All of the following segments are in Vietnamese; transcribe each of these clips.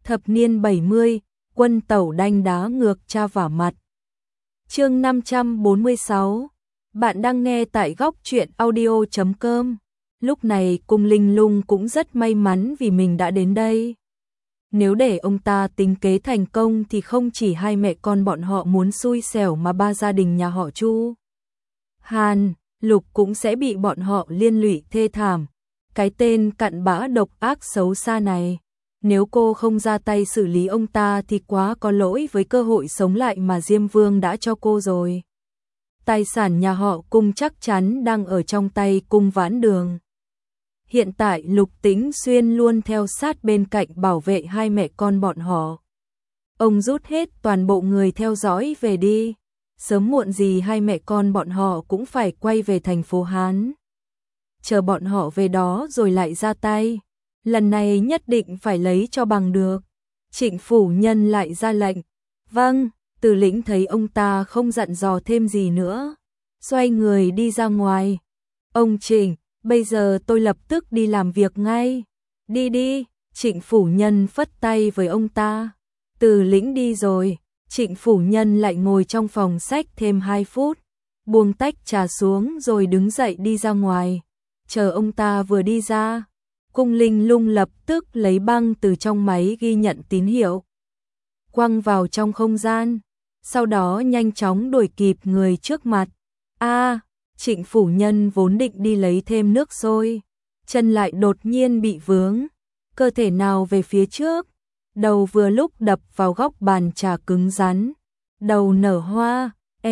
Thập niên 70, quân tẩu đanh đá ngược cha vả mặt. Chương 546. Bạn đang nghe tại góc truyện audio.com. Lúc này Cung Linh Lung cũng rất may mắn vì mình đã đến đây. Nếu để ông ta tính kế thành công thì không chỉ hai mẹ con bọn họ muốn xui xẻo mà ba gia đình nhà họ Chu, Hàn, Lục cũng sẽ bị bọn họ liên lụy thê thảm. Cái tên cặn bã độc ác xấu xa này, nếu cô không ra tay xử lý ông ta thì quá có lỗi với cơ hội sống lại mà Diêm Vương đã cho cô rồi. Tài sản nhà họ Cung chắc chắn đang ở trong tay Cung Vãn Đường. Hiện tại Lục Tĩnh Xuyên luôn theo sát bên cạnh bảo vệ hai mẹ con bọn họ. Ông rút hết toàn bộ người theo dõi về đi. Sớm muộn gì hai mẹ con bọn họ cũng phải quay về thành phố Hán. Chờ bọn họ về đó rồi lại ra tay. Lần này nhất định phải lấy cho bằng được. Trịnh phủ nhân lại ra lệnh. Vâng, Từ Lĩnh thấy ông ta không dặn dò thêm gì nữa, xoay người đi ra ngoài. Ông Trịnh, bây giờ tôi lập tức đi làm việc ngay. Đi đi, Trịnh phủ nhân phất tay với ông ta. Từ Lĩnh đi rồi, Trịnh phủ nhân lại ngồi trong phòng sách thêm 2 phút, buông tách trà xuống rồi đứng dậy đi ra ngoài. Chờ ông ta vừa đi ra, Cung Linh Lung lập tức lấy băng từ trong máy ghi nhận tín hiệu, quăng vào trong không gian, sau đó nhanh chóng đuổi kịp người trước mặt. Trịnh phủ nhân vốn định đi lấy thêm nước sôi, chân lại đột nhiên bị vướng, cơ thể nào về phía trước, đầu vừa lúc đập vào góc bàn trà cứng rắn, đầu nở hoa,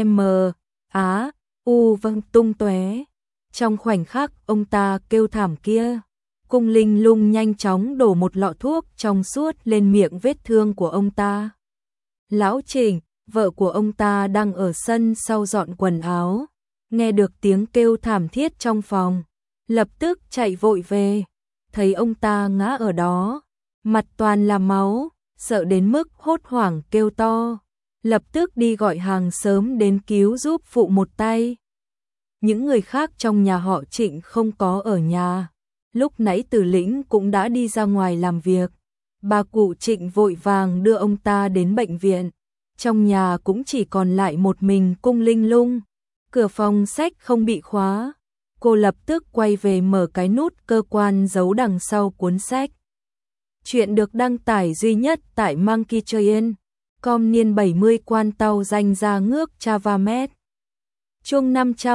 văng tung tóe. Trong khoảnh khắc ông ta kêu thảm kia, Cung Linh Lung nhanh chóng đổ một lọ thuốc trong suốt lên miệng vết thương của ông ta. Lão Trịnh, vợ của ông ta đang ở sân sau dọn quần áo, nghe được tiếng kêu thảm thiết trong phòng, lập tức chạy vội về, thấy ông ta ngã ở đó, mặt toàn là máu, sợ đến mức hốt hoảng kêu to, lập tức đi gọi hàng xóm đến cứu giúp phụ một tay. Những người khác trong nhà họ Trịnh không có ở nhà, lúc nãy Từ Lĩnh cũng đã đi ra ngoài làm việc. Bà cụ Trịnh vội vàng đưa ông ta đến bệnh viện, trong nhà cũng chỉ còn lại một mình Cung Linh Lung. Cửa phòng sách không bị khóa, cô lập tức quay về mở cái nút cơ quan giấu đằng sau cuốn sách. Chuyện được đăng tải duy nhất tại Monkey Train, com niên 70 quan tàu danh ra ngước Chavamet. Chương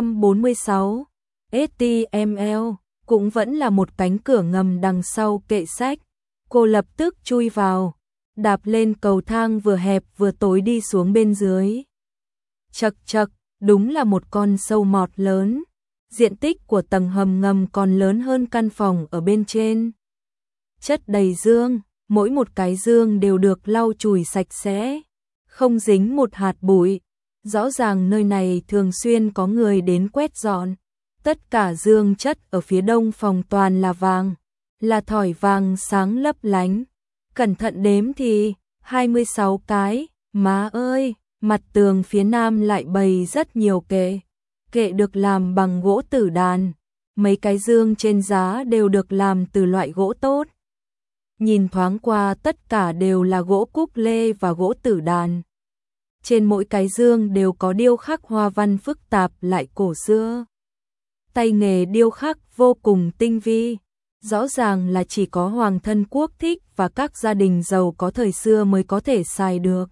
546, HTML, cũng vẫn là một cánh cửa ngầm đằng sau kệ sách. Cô lập tức chui vào, đạp lên cầu thang vừa hẹp vừa tối đi xuống bên dưới. Chậc chậc, đúng là một con sâu mọt lớn. Diện tích của tầng hầm ngầm còn lớn hơn căn phòng ở bên trên. Chất đầy dương, mỗi một cái dương đều được lau chùi sạch sẽ, không dính một hạt bụi. Rõ ràng nơi này thường xuyên có người đến quét dọn. Tất cả dương chất ở phía đông phòng toàn là vàng, là thỏi vàng sáng lấp lánh. Cẩn thận đếm thì 26 cái, má ơi, mặt tường phía nam lại bày rất nhiều kệ. Kệ được làm bằng gỗ tử đàn, mấy cái dương trên giá đều được làm từ loại gỗ tốt. Nhìn thoáng qua tất cả đều là gỗ cúc lê và gỗ tử đàn. Trên mỗi cái dương đều có điêu khắc hoa văn phức tạp lại cổ xưa. Tay nghề điêu khắc vô cùng tinh vi, rõ ràng là chỉ có hoàng thân quốc thích và các gia đình giàu có thời xưa mới có thể xài được.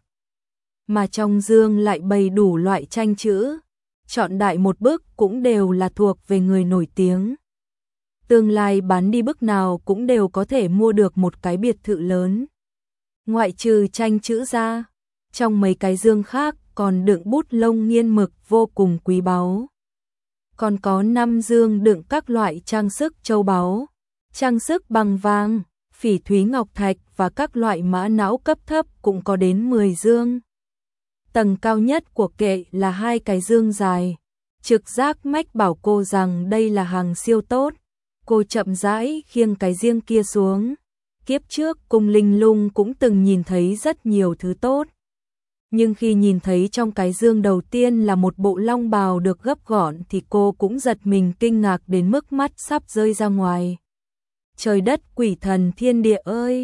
Mà trong dương lại bày đủ loại tranh chữ, chọn đại một bức cũng đều là thuộc về người nổi tiếng. Tương lai bán đi bức nào cũng đều có thể mua được một cái biệt thự lớn. Ngoại trừ tranh chữ ra, trong mấy cái dương khác còn đựng bút lông nghiên mực vô cùng quý báu. Còn có 5 dương đựng các loại trang sức châu báu, trang sức bằng vàng, phỉ thúy ngọc thạch và các loại mã não cấp thấp cũng có đến 10 dương. Tầng cao nhất của kệ là 2 cái dương dài. Trực giác mách bảo cô rằng đây là hàng siêu tốt. Cô chậm rãi khiêng cái riêng kia xuống. Kiếp trước Cung Linh Lung cũng từng nhìn thấy rất nhiều thứ tốt. Nhưng khi nhìn thấy trong cái dương đầu tiên là một bộ long bào được gấp gọn thì cô cũng giật mình kinh ngạc đến mức mắt sắp rơi ra ngoài. Trời đất quỷ thần thiên địa ơi!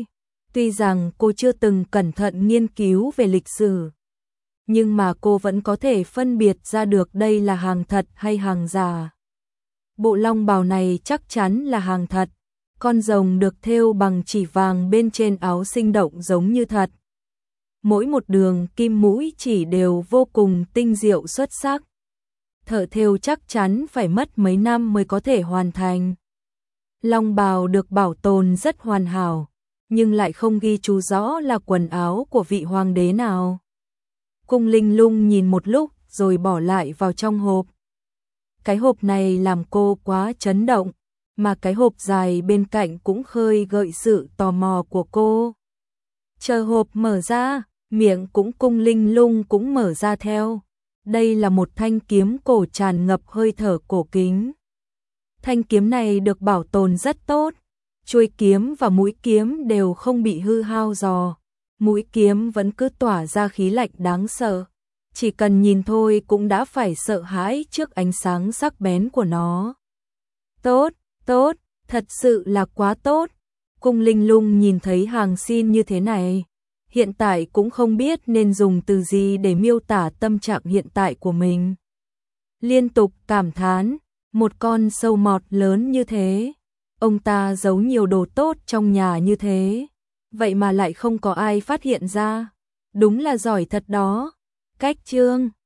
Tuy rằng cô chưa từng cẩn thận nghiên cứu về lịch sử, nhưng mà cô vẫn có thể phân biệt ra được đây là hàng thật hay hàng giả. Bộ long bào này chắc chắn là hàng thật, con rồng được thêu bằng chỉ vàng bên trên áo sinh động giống như thật. Mỗi một đường kim mũi chỉ đều vô cùng tinh diệu xuất sắc. Thợ thêu chắc chắn phải mất mấy năm mới có thể hoàn thành. Long bào được bảo tồn rất hoàn hảo, nhưng lại không ghi chú rõ là quần áo của vị hoàng đế nào. Cung Linh Lung nhìn một lúc rồi bỏ lại vào trong hộp. Cái hộp này làm cô quá chấn động, mà cái hộp dài bên cạnh cũng khơi gợi sự tò mò của cô. Chờ hộp mở ra, miệng cũng Cung Linh Lung cũng mở ra theo. Đây là một thanh kiếm cổ tràn ngập hơi thở cổ kính. Thanh kiếm này được bảo tồn rất tốt, chuôi kiếm và mũi kiếm đều không bị hư hao rò. Mũi kiếm vẫn cứ tỏa ra khí lạnh đáng sợ, chỉ cần nhìn thôi cũng đã phải sợ hãi trước ánh sáng sắc bén của nó. Tốt, tốt, thật sự là quá tốt. Cung Linh Lung nhìn thấy hàng xin như thế này, hiện tại cũng không biết nên dùng từ gì để miêu tả tâm trạng hiện tại của mình. Liên tục cảm thán, một con sâu mọt lớn như thế, ông ta giấu nhiều đồ tốt trong nhà như thế, vậy mà lại không có ai phát hiện ra, đúng là giỏi thật đó. Cách chương